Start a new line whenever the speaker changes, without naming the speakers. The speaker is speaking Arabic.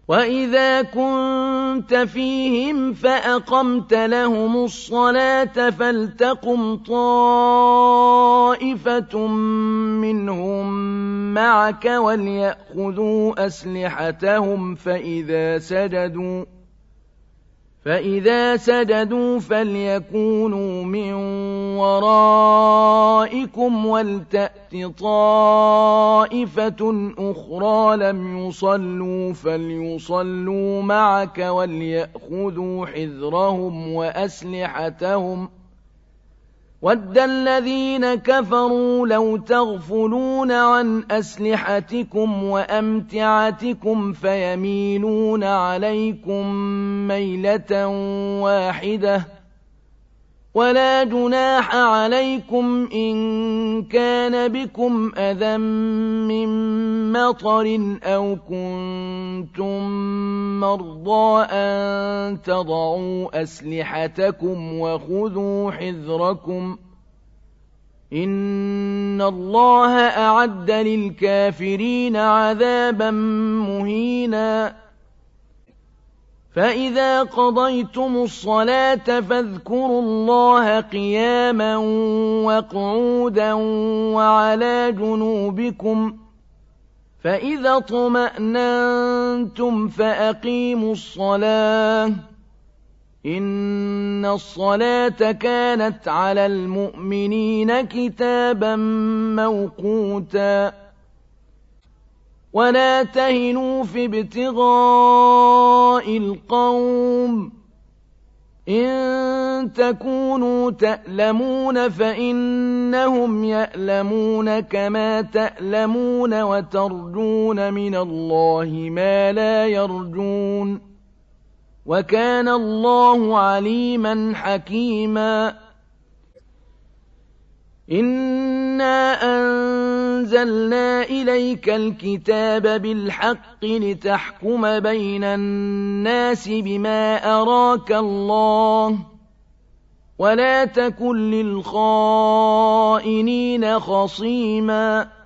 وَإِذَا كُنتَ فِيهِمْ فَأَقَمْتَ لَهُمُ الصَّلَاةَ فَلْتَقُمْ طَائِفَةٌ مِّنْهُم مَّعَكَ وَلْيَأْخُذُوا أَسْلِحَتَهُمْ فَإِذَا سَجَدُوا فَلْيَكُونُوا مِن وَرَائِكُمْ وَلْتَأْتِ طَائِفَةٌ أُخْرَىٰ لَمْ يُصَلُّوا فَلْيُصَلُّوا مَعَكَ وَلْيَأْخُذُوا حِذْرَهُمْ وَأَسْلِحَتَهُمْ ۗ وَدَّ الَّذِينَ كَفَرُوا لَوْ تَغْفُلُونَ عَنْ أَسْلِحَتِكُمْ وَأَمْتِعَتِكُمْ فَيَمِيلُونَ عَلَيْكُم مَّيْلَةً وَاحِدَةً ۚ وَلَا جُنَاحَ عَلَيْكُمْ إِن كَانَ بِكُمْ أَذًى مِّن مَّطَرٍ أَوْ كُنتُم مَّرْضَىٰ أَن تَضَعُوا أَسْلِحَتَكُمْ وَخُذُوا حِذْرَكُمْ ۗ إِنَّ اللَّهَ أَعَدَّ لِلْكَافِرِينَ عَذَابًا مُّهِينًا. فَإِذَا قَضَيْتُمُ الصَّلَاةَ فَاذْكُرُوا اللَّهَ قِيَامًا وَقُعُودًا وَعَلَىٰ جُنُوبِكُمْ ۚ فَإِذَا اطْمَأْنَنتُمْ فَأَقِيمُوا الصَّلَاةَ ۚ إِنَّ الصَّلَاةَ كَانَتْ عَلَى الْمُؤْمِنِينَ كِتَابًا مَّوْقُوتًا. وَلَا تَهِنُوا فِي ابْتِغَاءِ الْقَوْمِ ۖ إِن تَكُونُوا تَأْلَمُونَ فَإِنَّهُمْ يَأْلَمُونَ كَمَا تَأْلَمُونَ وَتَرْجُونَ مِنَ اللَّهِ مَا لَا يَرْجُونَ ۗ وَكَانَ اللَّهُ عَلِيمًا حَكِيمًا. إِنَّا أَنزَلْنَا إِلَيْكَ الْكِتَابَ بِالْحَقِّ لِتَحْكُمَ بَيْنَ النَّاسِ بِمَا أَرَاكَ اللَّهُ ۚ وَلَا تَكُن لِّلْخَائِنِينَ خَصِيمًا.